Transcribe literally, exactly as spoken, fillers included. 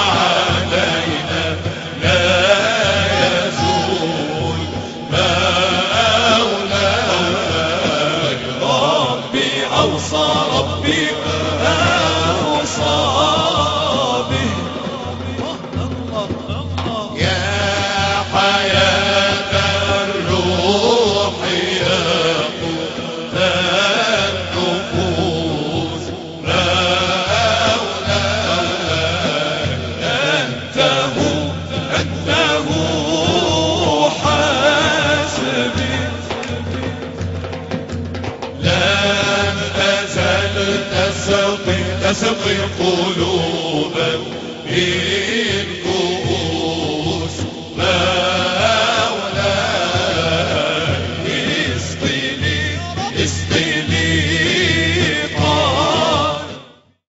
علينا لا يزول مولاي ربي أوصى ربي أوصى به يا حياة الروح يا قوت النفوس مولاي أنت هو أنت هو حسبي لم أزل تسقي تسقي قلوبا